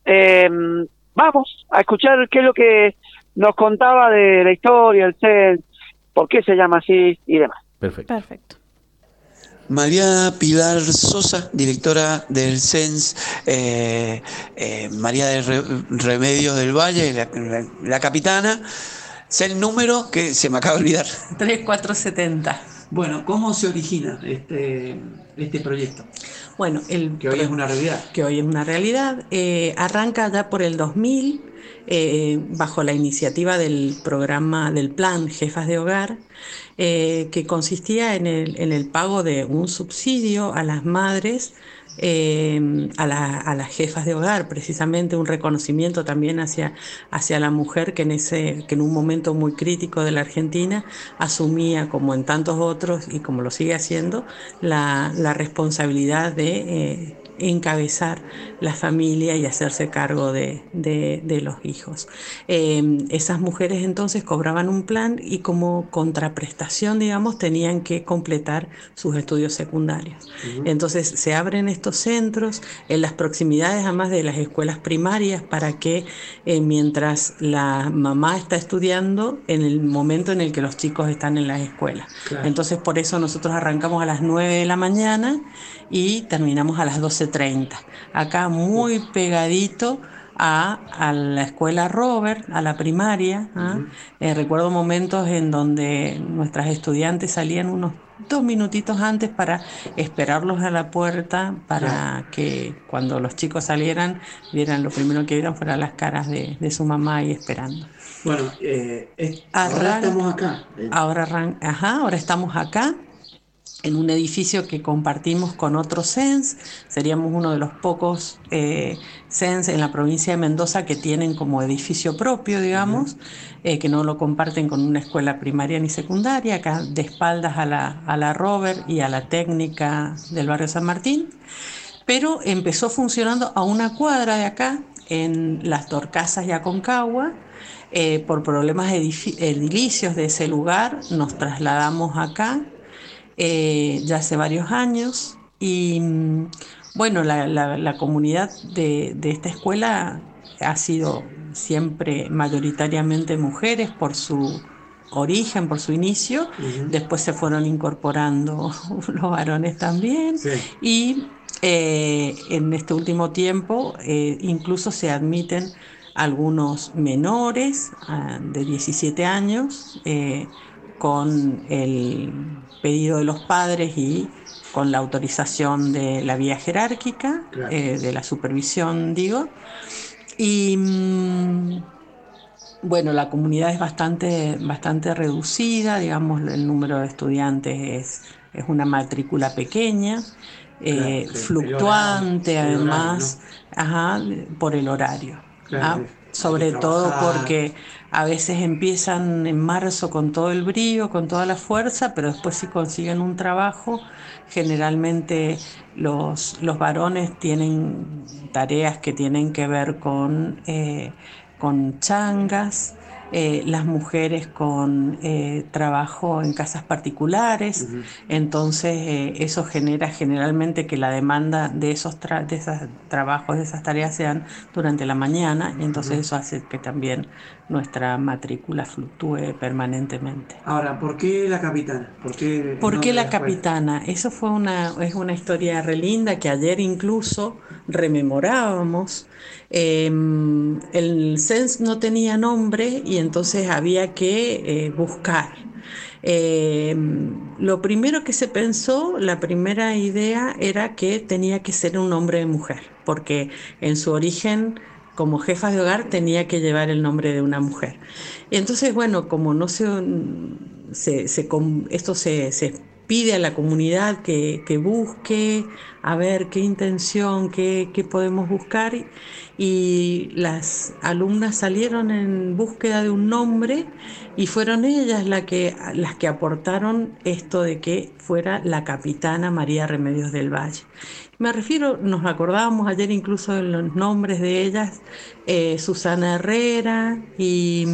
Eh, Vamos a escuchar qué es lo que nos contaba de la historia, el CEN, por qué se llama así y demás. Perfecto. María Pilar Sosa, directora del CENS, María de Remedios del Valle, la capitana. CEN número que se me acaba de olvidar. 3470. Bueno, ¿cómo se origina este proyecto? Bueno, Que hoy es una realidad. Que hoy es una realidad. Arranca ya por el 2000, bajo la iniciativa del programa del plan Jefas de Hogar, que consistía en el pago de un subsidio a las madres, a las jefas de hogar, precisamente un reconocimiento también hacia la mujer que en un momento muy crítico de la Argentina asumía, como en tantos otros y como lo sigue haciendo, la responsabilidad de encabezar la familia y hacerse cargo de los hijos. Esas mujeres entonces cobraban un plan y como contraprestación, digamos, tenían que completar sus estudios secundarios. Entonces se abren estos centros en las proximidades además de las escuelas primarias para que mientras la mamá está estudiando, en el momento en el que los chicos están en las escuelas. Claro. Entonces por eso nosotros arrancamos a las 9 de la mañana y terminamos a las 12:30. Acá muy pegadito a la escuela Robert, a la primaria. Recuerdo momentos en donde nuestras estudiantes salían unos 2 minutitos antes para esperarlos a la puerta para que cuando los chicos salieran, lo primero que vieran fueran las caras de su mamá ahí esperando. Bueno, ahora estamos acá. Ahora estamos acá en un edificio que compartimos con otros CENS. Seríamos uno de los pocos CENS en la provincia de Mendoza que tienen como edificio propio, digamos, que no lo comparten con una escuela primaria ni secundaria, acá de espaldas a la Robert y a la técnica del barrio San Martín, pero empezó funcionando a una cuadra de acá, en las Torcasas y Aconcagua. Por problemas edilicios de ese lugar nos trasladamos acá ya hace varios años y bueno, la comunidad de esta escuela ha sido siempre mayoritariamente mujeres por su origen, por su inicio. Después se fueron incorporando los varones también. Sí. Y en este último tiempo incluso se admiten algunos menores de 17 años con el pedido de los padres y con la autorización de la vía jerárquica, Claro. De la supervisión, digo. Y bueno, la comunidad es bastante reducida, digamos, el número de estudiantes es una matrícula pequeña, Claro, sí. Fluctuante El horario, además, por el horario. Claro, Sobre todo porque a veces empiezan en marzo con todo el brío, con toda la fuerza, pero después si consiguen un trabajo, generalmente los varones tienen tareas que tienen que ver con changas, las mujeres con trabajo en casas particulares. Entonces eso genera generalmente que la demanda de esos trabajos, de esas tareas sean durante la mañana, y entonces eso hace que también nuestra matrícula fluctúe permanentemente. Ahora, ¿por qué la capitana? ¿Por qué la capitana? Eso es una historia re linda que ayer incluso rememorábamos. El CENS no tenía nombre y entonces había que buscar. Lo primero que se pensó, la primera idea era que tenía que ser un nombre de mujer, porque en su origen como jefa de hogar tenía que llevar el nombre de una mujer. Y entonces, bueno, como no esto se pide a la comunidad que busque, a ver qué intención, qué podemos buscar, y las alumnas salieron en búsqueda de un nombre y fueron ellas las que aportaron esto de que fuera la capitana María Remedios del Valle. Me refiero, nos acordábamos ayer incluso de los nombres de ellas, Susana Herrera y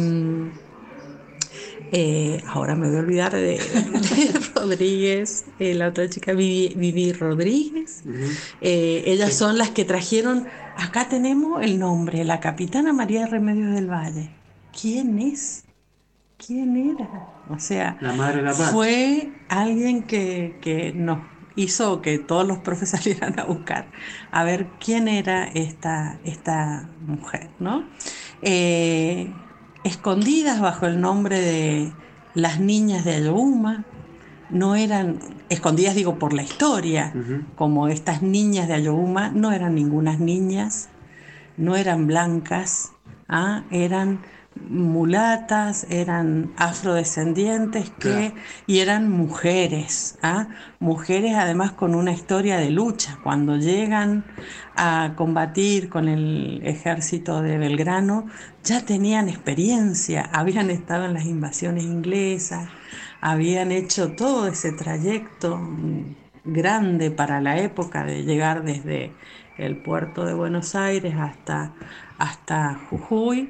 ahora me voy a olvidar de Rodríguez, la otra chica Vivi Rodríguez. Ellas son las que trajeron acá tenemos el nombre, la capitana María Remedios del Valle. ¿Quién es? ¿Quién era? O sea, La madre de la patria. fue alguien que nos hizo que todos los profes salieran a buscar a ver quién era esta mujer, ¿no? Eh, Escondidas bajo el nombre de las niñas de Ayohuma, no eran escondidas, digo, por la historia, como estas niñas de Ayohuma, no eran ningunas niñas, no eran blancas, eran mulatas, eran afrodescendientes Claro. y eran mujeres, mujeres además con una historia de lucha. Cuando llegan a combatir con el ejército de Belgrano, ya tenían experiencia, habían estado en las invasiones inglesas, habían hecho todo ese trayecto grande para la época de llegar desde el puerto de Buenos Aires hasta Jujuy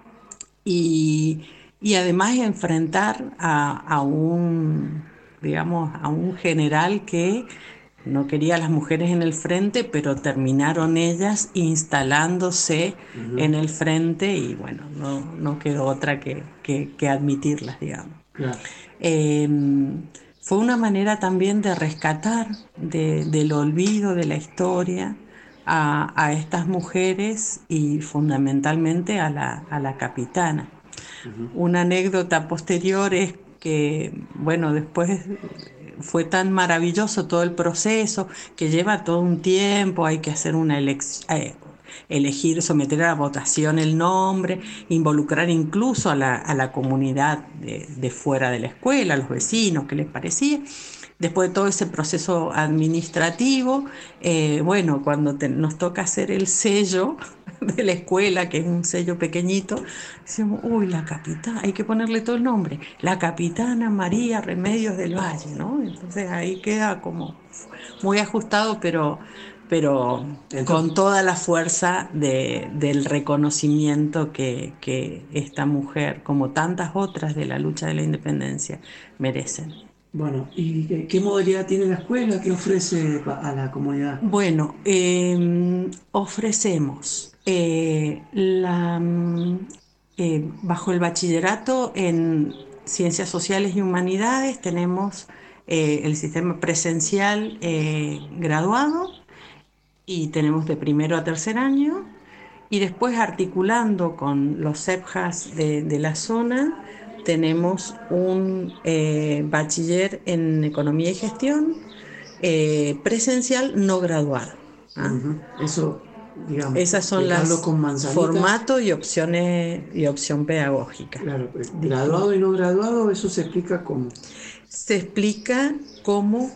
y, y además enfrentar a un, digamos, a un general que no quería a las mujeres en el frente, pero terminaron ellas instalándose en el frente y bueno, no quedó otra que admitirlas, digamos. Claro. Eh, Fue una manera también de rescatar del olvido de la historia a estas mujeres y fundamentalmente a la capitana. Una anécdota posterior es que, bueno, después fue tan maravilloso todo el proceso que lleva todo un tiempo, hay que hacer una elegir, someter a la votación el nombre, involucrar incluso a la comunidad de fuera de la escuela, a los vecinos, qué les parecía. Después de todo ese proceso administrativo, bueno, cuando nos toca hacer el sello de la escuela, que es un sello pequeñito, decimos, uy, la capitana, hay que ponerle todo el nombre, la capitana María Remedios del Valle, ¿no? Entonces ahí queda como muy ajustado, pero Entonces, con toda la fuerza del reconocimiento que esta mujer, como tantas otras de la lucha de la independencia, merecen. bueno, ¿y qué modalidad tiene la escuela? ¿Qué ofrece a la comunidad? Bueno, ofrecemos bajo el bachillerato en Ciencias Sociales y Humanidades tenemos el sistema presencial graduado y tenemos de primero a tercer año y después articulando con los CEPJAS de la zona tenemos un bachiller en Economía y Gestión presencial no graduado. Eso, digamos, Esas son las con manzanitas. formato y opciones y opción pedagógica. Claro, graduado y no graduado, eso se explica cómo. Se explica cómo.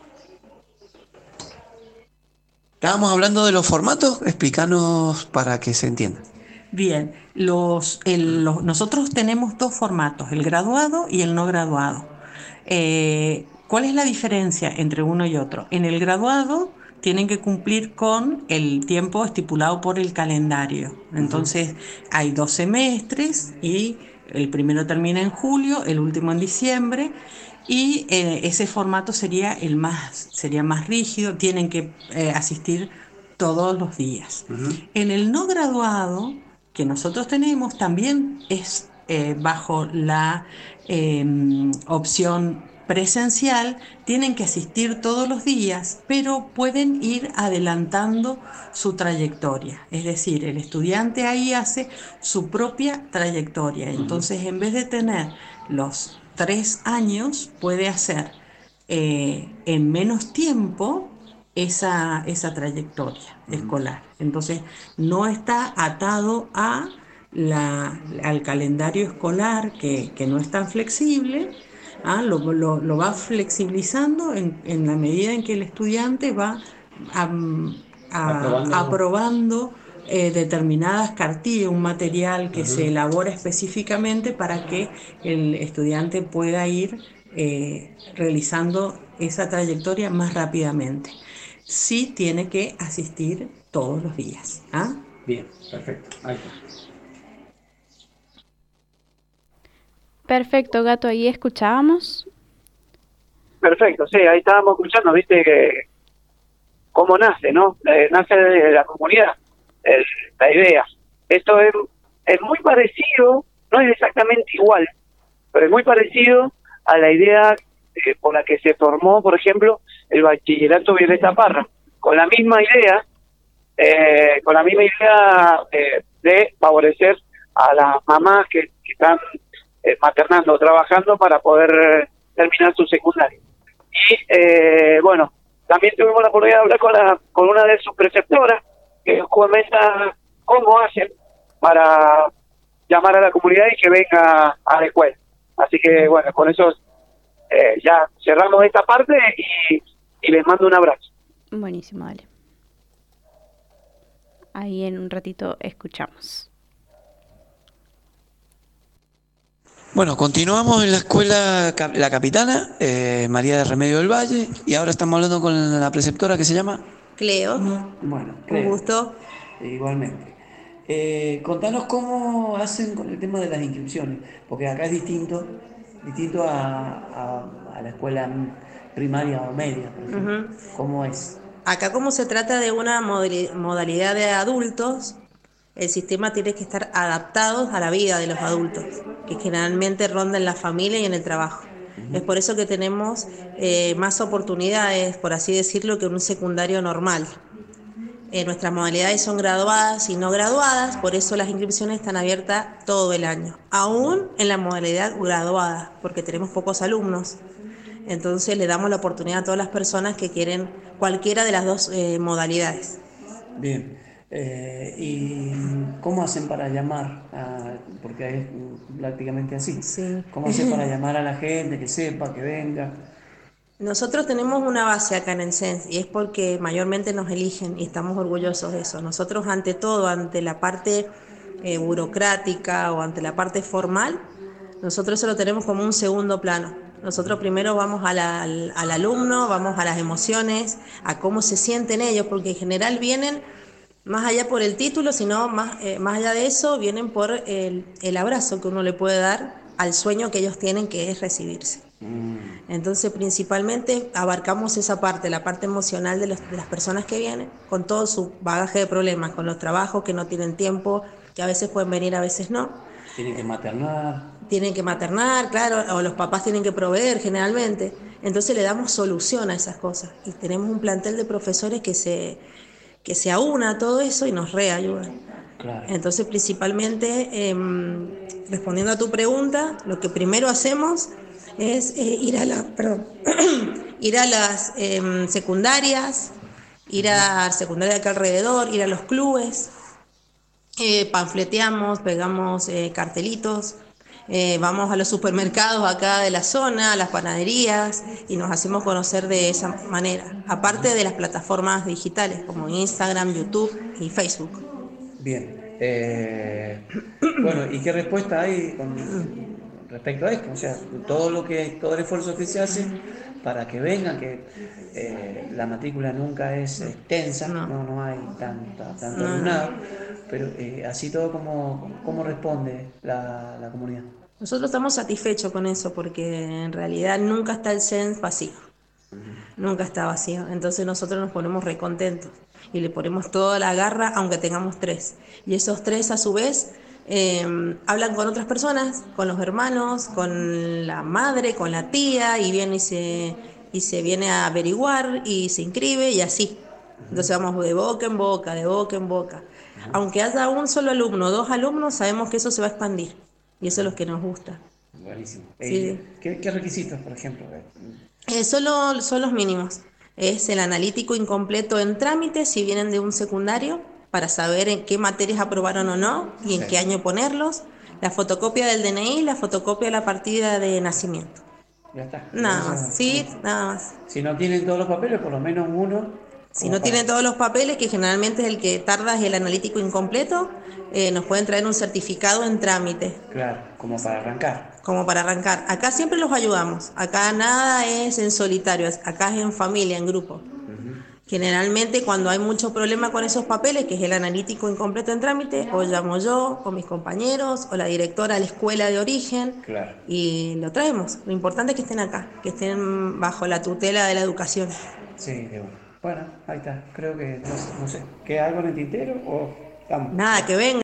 Estábamos hablando de los formatos, explícanos para que se entienda. Bien, nosotros tenemos dos formatos, el graduado y el no graduado. ¿Cuál es la diferencia entre uno y otro? En el graduado tienen que cumplir con el tiempo estipulado por el calendario. Entonces hay 2 semestres y el primero termina en julio, el último en diciembre. Y ese formato sería más rígido, tienen que asistir todos los días. En el no graduado que nosotros tenemos también es bajo la opción presencial, tienen que asistir todos los días, pero pueden ir adelantando su trayectoria. Es decir, el estudiante ahí hace su propia trayectoria. Entonces, en vez de tener los 3 años, puede hacer en menos tiempo esa trayectoria escolar. Entonces, no está atado al calendario escolar que no es tan flexible. Lo va flexibilizando en la medida en que el estudiante va aprobando determinadas cartillas, un material que se elabora específicamente para que el estudiante pueda ir realizando esa trayectoria más rápidamente. Sí tiene que asistir todos los días. Bien, perfecto. Ahí está. Perfecto, Gato, ahí escuchábamos. Perfecto, sí, ahí estábamos escuchando, viste, que cómo nace, ¿no? Nace de la comunidad. la idea. Esto es muy parecido, no es exactamente igual, pero es muy parecido a la idea por la que se formó, por ejemplo, el bachillerato Violeta Parra, con la misma idea, de favorecer a las mamás que están maternando o trabajando para poder terminar su secundaria. Y bueno, también tuvimos la oportunidad de hablar con una de sus preceptoras, que nos comenta cómo hacen para llamar a la comunidad y que venga a la escuela. Así que bueno, con eso ya cerramos esta parte y les mando un abrazo. Buenísimo, dale. Ahí en un ratito escuchamos. Bueno, continuamos en la escuela La Capitana, María de Remedio del Valle, y ahora estamos hablando con la preceptora que se llama Cleo. Bueno, Un gusto. Igualmente. Contanos cómo hacen con el tema de las inscripciones, porque acá es distinto a la escuela primaria o media, por ejemplo. ¿Cómo es? Acá, como se trata de una modalidad de adultos, el sistema tiene que estar adaptado a la vida de los adultos, que generalmente ronda en la familia y en el trabajo. Es por eso que tenemos más oportunidades, por así decirlo, que un secundario normal. Nuestras modalidades son graduadas y no graduadas, por eso las inscripciones están abiertas todo el año, aún en la modalidad graduada, porque tenemos pocos alumnos. Entonces le damos la oportunidad a todas las personas que quieren cualquiera de las dos modalidades. Bien. ¿Y cómo hacen para llamar? Porque es prácticamente así. Sí. ¿Cómo hacen para llamar a la gente, que sepa, que venga? Nosotros tenemos una base acá en el CENS y es porque mayormente nos eligen y estamos orgullosos de eso. Nosotros, ante todo, ante la parte burocrática o ante la parte formal, nosotros eso lo tenemos como un segundo plano. Nosotros primero vamos al alumno, vamos a las emociones, a cómo se sienten ellos, porque en general vienen más allá por el título, sino más allá de eso, vienen por el abrazo que uno le puede dar al sueño que ellos tienen, que es recibirse. Entonces, principalmente abarcamos esa parte, la parte emocional de las personas que vienen, con todo su bagaje de problemas, con los trabajos que no tienen tiempo, que a veces pueden venir, a veces no. Tienen que maternar. Tienen que maternar, claro, o los papás tienen que proveer generalmente. Entonces le damos solución a esas cosas. Y tenemos un plantel de profesores que se aúna a todo eso y nos reayudan. Claro. Entonces, principalmente, respondiendo a tu pregunta, lo que primero hacemos es ir a las secundarias, ir a secundarias de acá alrededor, ir a los clubes, panfleteamos, pegamos cartelitos, vamos a los supermercados acá de la zona, a las panaderías, y nos hacemos conocer de esa manera, aparte de las plataformas digitales como Instagram, YouTube y Facebook. Bien. Bueno, ¿y qué respuesta hay con respecto a esto? O sea, todo el esfuerzo que se hace para que vengan, que la matrícula nunca es extensa, no hay tanto alumnado, pero así todo, ¿cómo responde la comunidad? Nosotros estamos satisfechos con eso, porque en realidad nunca está el CENS vacío. Nunca está vacío. Entonces nosotros nos ponemos recontentos y le ponemos toda la garra, aunque tengamos 3. Y esos 3, a su vez, hablan con otras personas, con los hermanos, con la madre, con la tía, y viene y se viene a averiguar y se inscribe, y así. Entonces vamos de boca en boca, de boca en boca. Aunque haya un solo alumno, 2 alumnos, sabemos que eso se va a expandir. Y eso es lo que nos gusta. Buenísimo. Sí. ¿Qué requisitos, por ejemplo? Solo son los mínimos. Es el analítico incompleto en trámite si vienen de un secundario, para saber en qué materias aprobaron o no y en qué año ponerlos. La fotocopia del DNI, la fotocopia de la partida de nacimiento. Ya está. Nada más, sí, nada más. Si no tienen todos los papeles, por lo menos uno. Si no tienen todos los papeles, que generalmente es el que tarda, es el analítico incompleto, nos pueden traer un certificado en trámite. Claro, como para arrancar. Como para arrancar. Acá siempre los ayudamos. Acá nada es en solitario, acá es en familia, en grupo. Generalmente, cuando hay mucho problema con esos papeles, que es el analítico incompleto en trámite, o llamo yo, o mis compañeros, o la directora de la escuela de origen, claro, y lo traemos. Lo importante es que estén acá, que estén bajo la tutela de la educación. Sí, de bueno. Bueno, ahí está. Creo que, no sé, ¿queda algo en el tintero o...? Vamos. Nada, que venga.